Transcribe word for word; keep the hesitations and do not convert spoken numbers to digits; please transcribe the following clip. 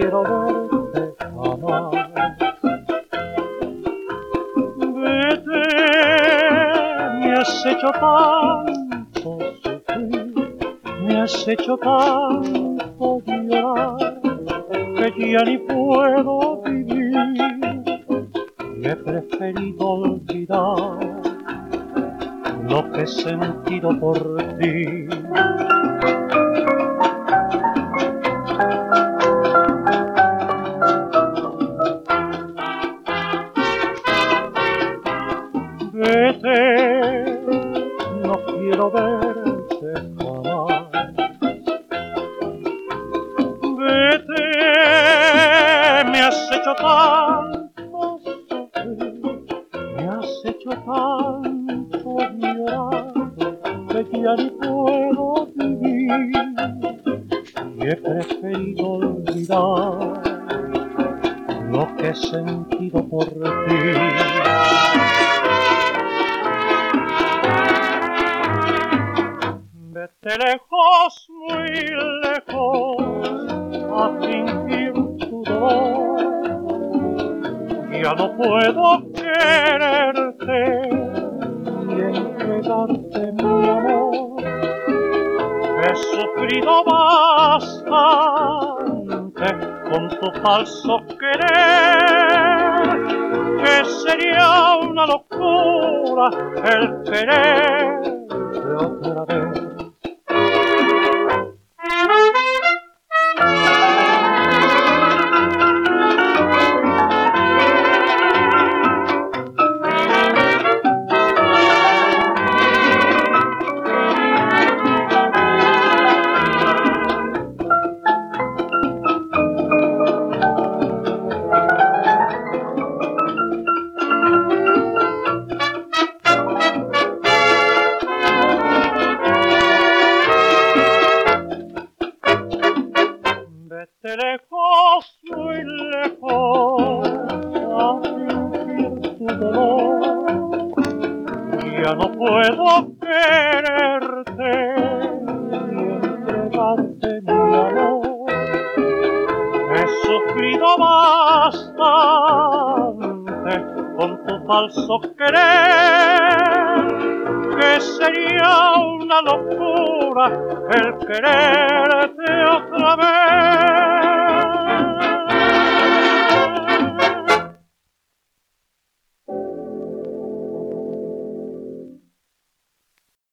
quiero verte jamás. Vete, me has hecho tanto sufrir, me has hecho tanto llorar, que ya ni puedo vivir, y he preferido olvidar lo que he sentido por ti. Vete, no quiero verte jamás. Vete, me has hecho tanto sufrir, me has hecho tanto llorar, que ya ni puedo vivir, y he preferido olvidar lo que he sentido por ti. Vete lejos, muy lejos, a fingir tu dolor. Ya no puedo quererte y entregarte mi amor. He sufrido bastante con tu falso querer, que sería una locura el quererte otra vez. Vete lejos, muy lejos, a fingir tu dolor. Ya no puedo quererte y entregarte mi amor. He sufrido bastante con tu falso querer, que sería una locura el quererte otra vez.